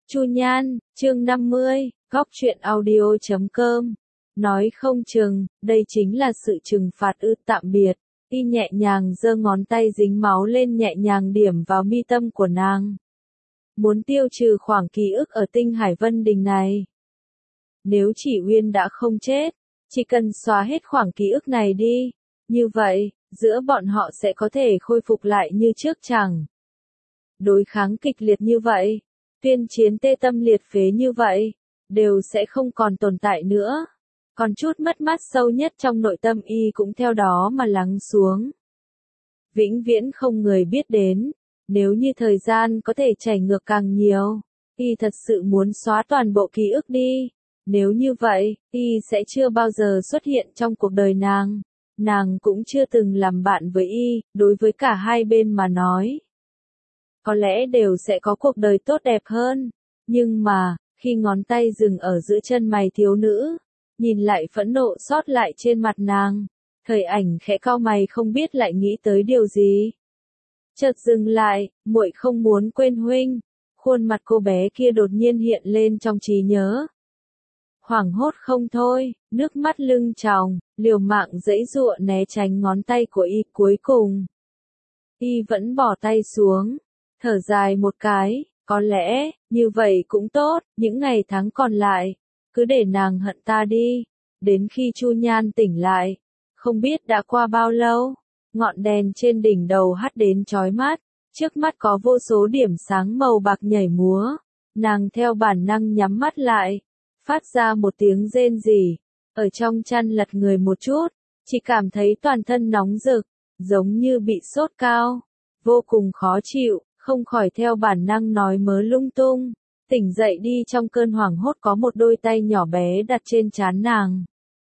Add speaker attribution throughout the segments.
Speaker 1: Chu Nhan, chương 50, góc truyện audio.com. Nói không chừng, đây chính là sự trừng phạt ư? Tạm biệt. Y nhẹ nhàng giơ ngón tay dính máu lên, nhẹ nhàng điểm vào mi tâm của nàng. Muốn tiêu trừ khoảng ký ức ở tinh Hải Vân Đình này. Nếu chỉ Uyên đã không chết, chỉ cần xóa hết khoảng ký ức này đi. Như vậy, giữa bọn họ sẽ có thể khôi phục lại như trước chẳng. Đối kháng kịch liệt như vậy, tuyên chiến tê tâm liệt phế như vậy, đều sẽ không còn tồn tại nữa. Còn chút mất mát sâu nhất trong nội tâm y cũng theo đó mà lắng xuống. Vĩnh viễn không người biết đến, nếu như thời gian có thể chảy ngược càng nhiều, y thật sự muốn xóa toàn bộ ký ức đi. Nếu như vậy, y sẽ chưa bao giờ xuất hiện trong cuộc đời nàng. Nàng cũng chưa từng làm bạn với y, đối với cả hai bên mà nói. Có lẽ đều sẽ có cuộc đời tốt đẹp hơn. Nhưng mà, khi ngón tay dừng ở giữa chân mày thiếu nữ, nhìn lại phẫn nộ sót lại trên mặt nàng, Thời Ảnh khẽ cau mày không biết lại nghĩ tới điều gì. Chợt dừng lại, muội không muốn quên huynh. Khuôn mặt cô bé kia đột nhiên hiện lên trong trí nhớ. Hoảng hốt không thôi, nước mắt lưng tròng, liều mạng giãy giụa né tránh ngón tay của y. Cuối cùng, y vẫn bỏ tay xuống, thở dài một cái, có lẽ, như vậy cũng tốt, những ngày tháng còn lại, cứ để nàng hận ta đi. Đến khi Chu Nhan tỉnh lại, không biết đã qua bao lâu, ngọn đèn trên đỉnh đầu hắt đến chói mắt, trước mắt có vô số điểm sáng màu bạc nhảy múa, nàng theo bản năng nhắm mắt lại, phát ra một tiếng rên rỉ, ở trong chăn lật người một chút, chỉ cảm thấy toàn thân nóng rực, giống như bị sốt cao, vô cùng khó chịu, không khỏi theo bản năng nói mớ lung tung. Tỉnh dậy đi, trong cơn hoảng hốt có một đôi tay nhỏ bé đặt trên trán nàng.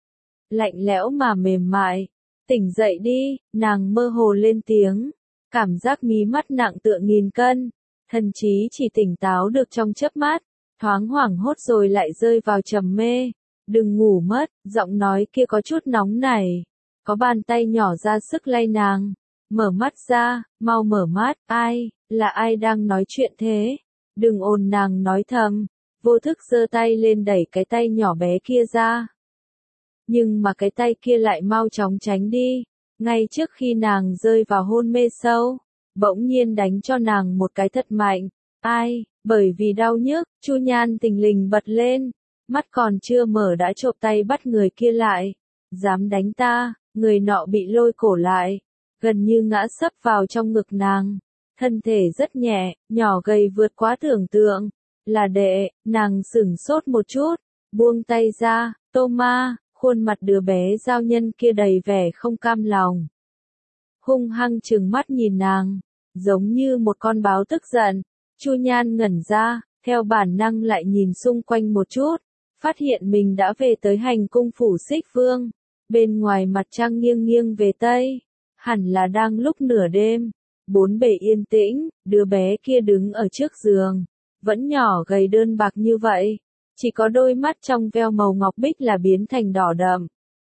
Speaker 1: Lạnh lẽo mà mềm mại. Tỉnh dậy đi, nàng mơ hồ lên tiếng. Cảm giác mí mắt nặng tựa nghìn cân. Thần trí chỉ tỉnh táo được trong chớp mắt. Thoáng hoảng hốt rồi lại rơi vào trầm mê. Đừng ngủ mất, giọng nói kia có chút nóng nảy. Có bàn tay nhỏ ra sức lay nàng. Mở mắt ra, mau mở mắt, ai, là ai đang nói chuyện thế? Đừng ồn, nàng nói thầm, vô thức giơ tay lên đẩy cái tay nhỏ bé kia ra. Nhưng mà cái tay kia lại mau chóng tránh đi, ngay trước khi nàng rơi vào hôn mê sâu, bỗng nhiên đánh cho nàng một cái thật mạnh. Ai, bởi vì đau nhức, Chu Nhan thình lình bật lên, mắt còn chưa mở đã chộp tay bắt người kia lại. Dám đánh ta, người nọ bị lôi cổ lại, gần như ngã sấp vào trong ngực nàng. Thân thể rất nhẹ, nhỏ gầy vượt quá tưởng tượng. Là đệ, nàng sửng sốt một chút, buông tay ra. Tô Ma, khuôn mặt đứa bé giao nhân kia đầy vẻ không cam lòng. Hung hăng trừng mắt nhìn nàng, giống như một con báo tức giận. Chu Nhan ngẩn ra, theo bản năng lại nhìn xung quanh một chút, phát hiện mình đã về tới hành cung phủ Xích Vương. Bên ngoài mặt trăng nghiêng nghiêng về Tây, hẳn là đang lúc nửa đêm. Bốn bề yên tĩnh, đứa bé kia đứng ở trước giường, vẫn nhỏ gầy đơn bạc như vậy, chỉ có đôi mắt trong veo màu ngọc bích là biến thành đỏ đậm.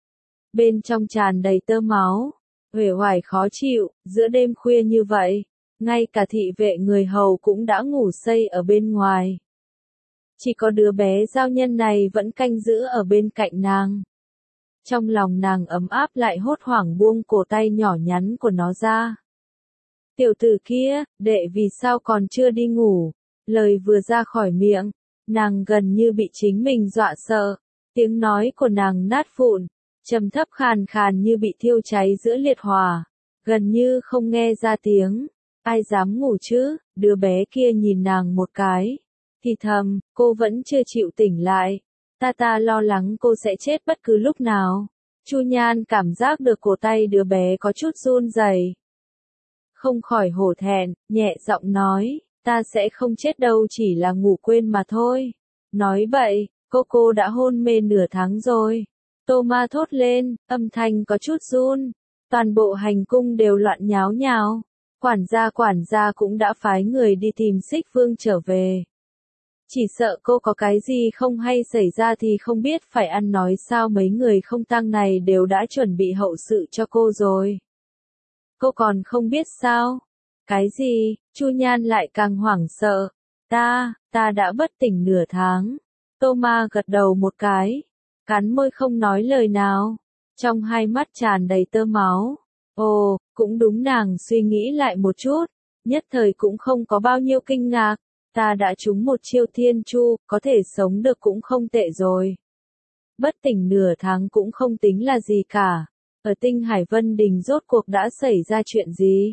Speaker 1: Bên trong tràn đầy tơ máu, uể oải khó chịu, giữa đêm khuya như vậy, ngay cả thị vệ người hầu cũng đã ngủ say ở bên ngoài. Chỉ có đứa bé giao nhân này vẫn canh giữ ở bên cạnh nàng. Trong lòng nàng ấm áp lại hốt hoảng buông cổ tay nhỏ nhắn của nó ra. Tiểu tử kia, đệ vì sao còn chưa đi ngủ? Lời vừa ra khỏi miệng, nàng gần như bị chính mình dọa sợ. Tiếng nói của nàng nát vụn, trầm thấp khàn khàn như bị thiêu cháy giữa liệt hỏa, gần như không nghe ra tiếng. Ai dám ngủ chứ? Đứa bé kia nhìn nàng một cái, thì thầm, cô vẫn chưa chịu tỉnh lại. Ta lo lắng cô sẽ chết bất cứ lúc nào. Chu Nhan cảm giác được cổ tay đứa bé có chút run rẩy. Không khỏi hổ thẹn, nhẹ giọng nói, ta sẽ không chết đâu, chỉ là ngủ quên mà thôi. Nói bậy, cô đã hôn mê nửa tháng rồi. Tô Ma thốt lên, âm thanh có chút run. Toàn bộ hành cung đều loạn nháo nhào. Quản gia cũng đã phái người đi tìm Xích Vương trở về. Chỉ sợ cô có cái gì không hay xảy ra thì không biết phải ăn nói sao, mấy người không tang này đều đã chuẩn bị hậu sự cho cô rồi. Cô còn không biết sao? Cái gì? Chu Nhan lại càng hoảng sợ. Ta đã bất tỉnh nửa tháng. Thomas gật đầu một cái, cắn môi không nói lời nào, trong hai mắt tràn đầy tơ máu. Ồ, cũng đúng, nàng suy nghĩ lại một chút, nhất thời cũng không có bao nhiêu kinh ngạc. Ta đã trúng một chiêu thiên chu, có thể sống được cũng không tệ rồi. Bất tỉnh nửa tháng cũng không tính là gì cả. Ở Tinh Hải Vân Đình rốt cuộc đã xảy ra chuyện gì?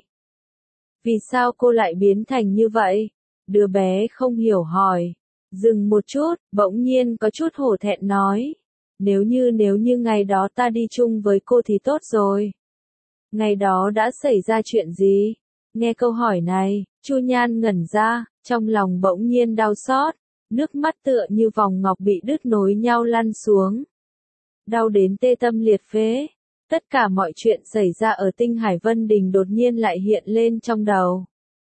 Speaker 1: Vì sao cô lại biến thành như vậy? Đứa bé không hiểu hỏi. Dừng một chút, bỗng nhiên có chút hổ thẹn nói. Nếu như ngày đó ta đi chung với cô thì tốt rồi. Ngày đó đã xảy ra chuyện gì? Nghe câu hỏi này, Chu Nhan ngẩn ra, trong lòng bỗng nhiên đau xót, nước mắt tựa như vòng ngọc bị đứt nối nhau lăn xuống. Đau đến tê tâm liệt phế. Tất cả mọi chuyện xảy ra ở Tinh Hải Vân Đình đột nhiên lại hiện lên trong đầu.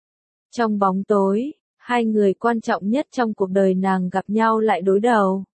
Speaker 1: Trong bóng tối, hai người quan trọng nhất trong cuộc đời nàng gặp nhau lại đối đầu.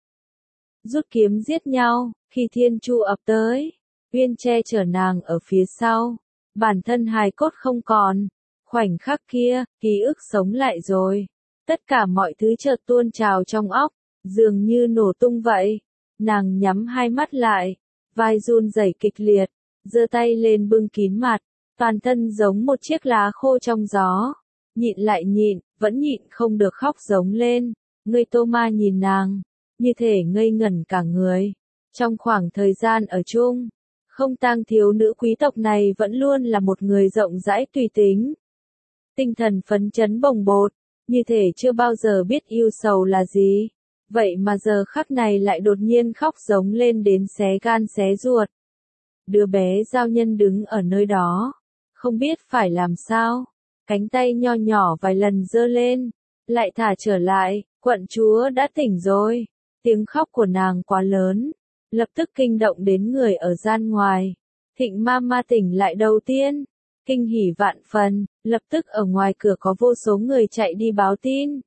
Speaker 1: Rút kiếm giết nhau, khi Thiên Chu ập tới, Uyên che chở nàng ở phía sau, bản thân hài cốt không còn. Khoảnh khắc kia, ký ức sống lại rồi. Tất cả mọi thứ chợt tuôn trào trong óc, dường như nổ tung vậy. Nàng nhắm hai mắt lại, vai run rẩy kịch liệt, giơ tay lên bưng kín mặt, toàn thân giống một chiếc lá khô trong gió. Nhịn lại nhịn, vẫn nhịn không được khóc giống lên. Người Thomas nhìn nàng, như thể ngây ngẩn cả người. Trong khoảng thời gian ở chung, không tang thiếu nữ quý tộc này vẫn luôn là một người rộng rãi tùy tính. Tinh thần phấn chấn bồng bột, như thể chưa bao giờ biết yêu sầu là gì. Vậy mà giờ khắc này lại đột nhiên khóc giống lên đến xé gan xé ruột. Đứa bé giao nhân đứng ở nơi đó, không biết phải làm sao. Cánh tay nho nhỏ vài lần giơ lên, lại thả trở lại, quận chúa đã tỉnh rồi. Tiếng khóc của nàng quá lớn, lập tức kinh động đến người ở gian ngoài. Thịnh Mama tỉnh lại đầu tiên, kinh hỉ vạn phần, lập tức ở ngoài cửa có vô số người chạy đi báo tin.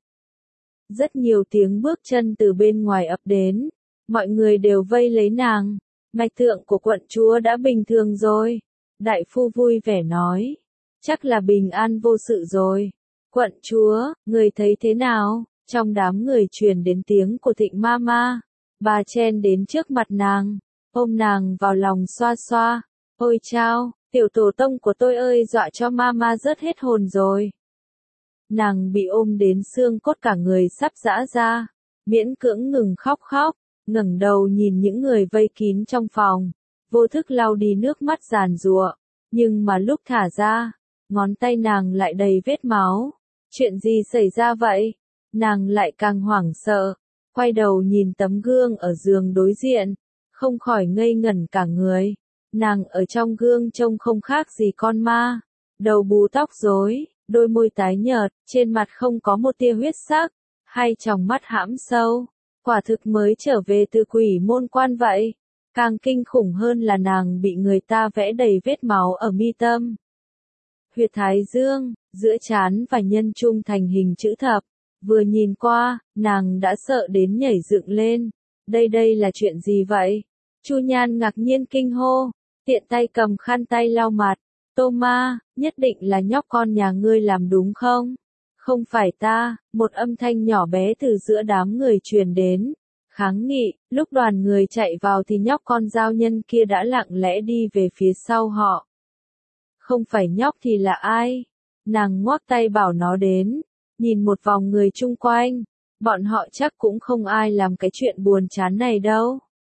Speaker 1: Rất nhiều tiếng bước chân từ bên ngoài ập đến, mọi người đều vây lấy nàng. Mạch tượng của quận chúa đã bình thường rồi. Đại phu vui vẻ nói, chắc là bình an vô sự rồi. Quận chúa, người thấy thế nào? Trong đám người truyền đến tiếng của Thịnh Mama. Bà chen đến trước mặt nàng, ôm nàng vào lòng xoa xoa. Ôi chao, tiểu tổ tông của tôi ơi, dọa cho Mama rớt hết hồn rồi. Nàng bị ôm đến xương cốt cả người sắp giã ra, miễn cưỡng ngừng khóc, ngẩng đầu nhìn những người vây kín trong phòng, vô thức lau đi nước mắt giàn giụa, nhưng mà lúc thả ra, ngón tay nàng lại đầy vết máu. Chuyện gì xảy ra vậy? Nàng lại càng hoảng sợ, quay đầu nhìn tấm gương ở giường đối diện, không khỏi ngây ngẩn cả người. Nàng ở trong gương trông không khác gì con ma, đầu bù tóc rối, đôi môi tái nhợt, trên mặt không có một tia huyết sắc, hai tròng mắt hãm sâu, quả thực mới trở về từ quỷ môn quan vậy. Càng kinh khủng hơn là nàng bị người ta vẽ đầy vết máu ở mi tâm, huyệt thái dương, giữa trán và nhân trung thành hình chữ thập. Vừa nhìn qua, nàng đã sợ đến nhảy dựng lên. Đây là chuyện gì vậy? Chu Nhan ngạc nhiên kinh hô, tiện tay cầm khăn tay lau mặt. Thomas, nhất định là nhóc con nhà ngươi làm đúng không? Không phải ta, một âm thanh nhỏ bé từ giữa đám người truyền đến. Kháng nghị, lúc đoàn người chạy vào thì nhóc con giao nhân kia đã lặng lẽ đi về phía sau họ. Không phải nhóc thì là ai? Nàng ngoắc tay bảo nó đến, nhìn một vòng người chung quanh, bọn họ chắc cũng không ai làm cái chuyện buồn chán này đâu.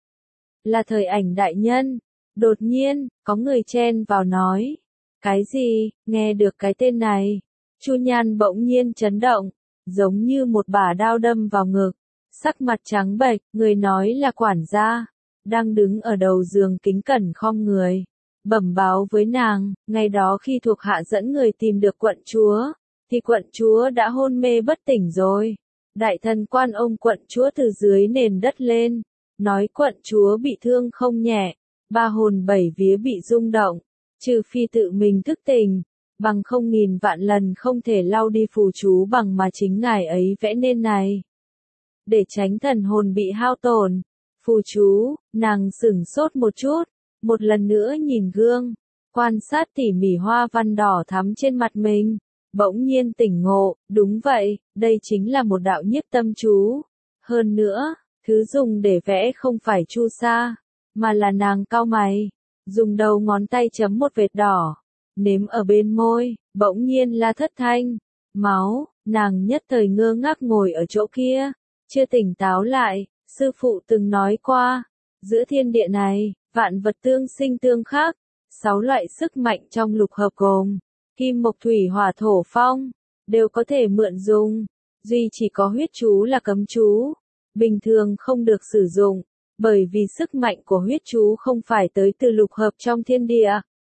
Speaker 1: Là Thời Ảnh đại nhân. Đột nhiên, có người chen vào nói. Cái gì? Nghe được cái tên này, Chu Nhan bỗng nhiên chấn động, giống như một bả đao đâm vào ngực, sắc mặt trắng bệch. Người nói là quản gia, đang đứng ở đầu giường kính cẩn khom người, bẩm báo với nàng, ngày đó khi thuộc hạ dẫn người tìm được quận chúa, thì quận chúa đã hôn mê bất tỉnh rồi. Đại thần quan ôm quận chúa từ dưới nền đất lên, nói quận chúa bị thương không nhẹ, ba hồn bảy vía bị rung động, trừ phi tự mình thức tỉnh, bằng không nghìn vạn lần không thể lau đi phù chú bằng mà chính ngài ấy vẽ nên này. Để tránh thần hồn bị hao tổn, phù chú, nàng sửng sốt một chút, một lần nữa nhìn gương, quan sát tỉ mỉ hoa văn đỏ thắm trên mặt mình. bỗng nhiên tỉnh ngộ, đúng vậy, đây chính là một đạo nhiếp tâm chú. Hơn nữa, thứ dùng để vẽ không phải chu sa, mà là nàng cau mày, dùng đầu ngón tay chấm một vệt đỏ, nếm ở bên môi, bỗng nhiên la thất thanh, máu, nàng nhất thời ngơ ngác ngồi ở chỗ kia, chưa tỉnh táo lại, sư phụ từng nói qua, giữa thiên địa này, vạn vật tương sinh tương khắc, 6 loại sức mạnh trong lục hợp gồm, kim mộc thủy hỏa thổ phong, đều có thể mượn dùng, duy chỉ có huyết chú là cấm chú, bình thường không được sử dụng, bởi vì sức mạnh của huyết chú không phải tới từ lục hợp trong thiên địa,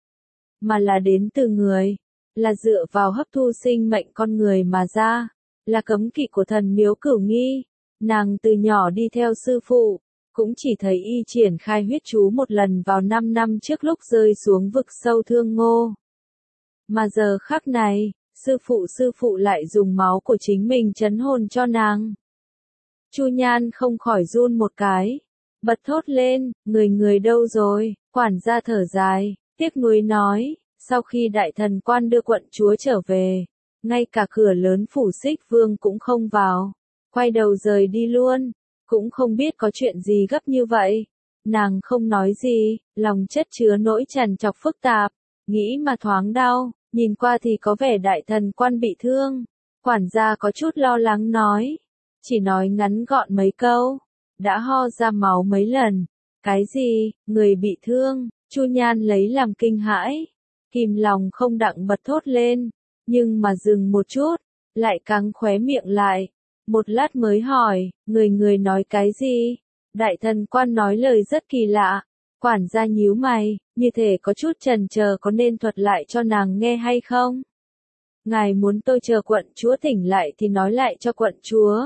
Speaker 1: mà là đến từ người, là dựa vào hấp thu sinh mệnh con người mà ra, là cấm kỵ của thần miếu Cửu Nghi. Nàng từ nhỏ đi theo sư phụ, cũng chỉ thấy y triển khai huyết chú một lần vào 5 năm trước lúc rơi xuống vực sâu Thương Ngô. Mà giờ khắc này, sư phụ lại dùng máu của chính mình trấn hồn cho nàng. Chu Nhan không khỏi run một cái, bật thốt lên, người đâu rồi, quản gia thở dài, tiếc nuối nói, sau khi đại thần quan đưa quận chúa trở về, ngay cả cửa lớn phủ Xích Vương cũng không vào, quay đầu rời đi luôn, cũng không biết có chuyện gì gấp như vậy. Nàng không nói gì, lòng chất chứa nỗi trằn trọc phức tạp, nghĩ mà thoáng đau, nhìn qua thì có vẻ đại thần quan bị thương. Quản gia có chút lo lắng nói, chỉ nói ngắn gọn mấy câu, đã ho ra máu mấy lần. Cái gì, người bị thương, Chu Nhan lấy làm kinh hãi, kìm lòng không đặng bật thốt lên, nhưng mà dừng một chút, lại căng khóe miệng lại. Một lát mới hỏi, người nói cái gì? Đại thần quan nói lời rất kỳ lạ. Quản gia nhíu mày, như thể có chút chần chờ có nên thuật lại cho nàng nghe hay không? Ngài muốn tôi chờ quận chúa tỉnh lại thì nói lại cho quận chúa.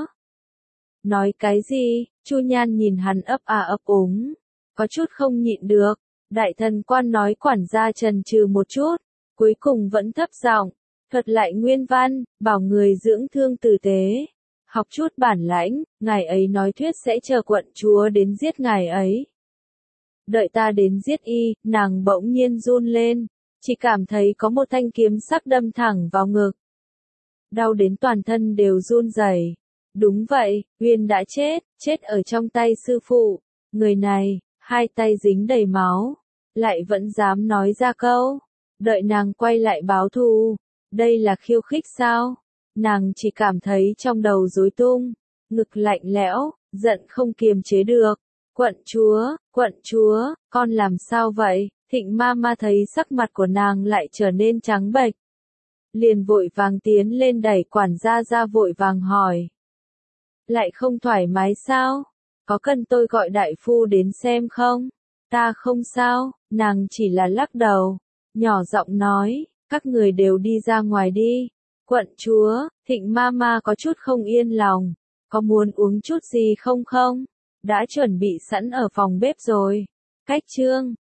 Speaker 1: Nói cái gì? Chu Nhan nhìn hắn ấp ấp úng, có chút không nhịn được. Đại thần quan nói quản gia chần chừ một chút, cuối cùng vẫn thấp giọng, thuật lại nguyên văn, bảo người dưỡng thương tử tế. Học chút bản lãnh, ngài ấy nói thuyết sẽ chờ quận chúa đến giết ngài ấy. Đợi ta đến giết y, nàng bỗng nhiên run lên, chỉ cảm thấy có một thanh kiếm sắc đâm thẳng vào ngực. Đau đến toàn thân đều run rẩy. Đúng vậy, Uyên đã chết ở trong tay sư phụ. Người này, hai tay dính đầy máu, lại vẫn dám nói ra câu, đợi nàng quay lại báo thù. Đây là khiêu khích sao? Nàng chỉ cảm thấy trong đầu rối tung, ngực lạnh lẽo, giận không kiềm chế được. Quận chúa, con làm sao vậy? Thịnh ma ma thấy sắc mặt của nàng lại trở nên trắng bệch, liền vội vàng tiến lên đẩy quản gia ra vội vàng hỏi. Lại không thoải mái sao? Có cần tôi gọi đại phu đến xem không? Ta không sao, nàng chỉ là lắc đầu, nhỏ giọng nói, các người đều đi ra ngoài đi. Quận chúa, Thịnh ma ma có chút không yên lòng, có muốn uống chút gì không? Đã chuẩn bị sẵn ở phòng bếp rồi. Cách chương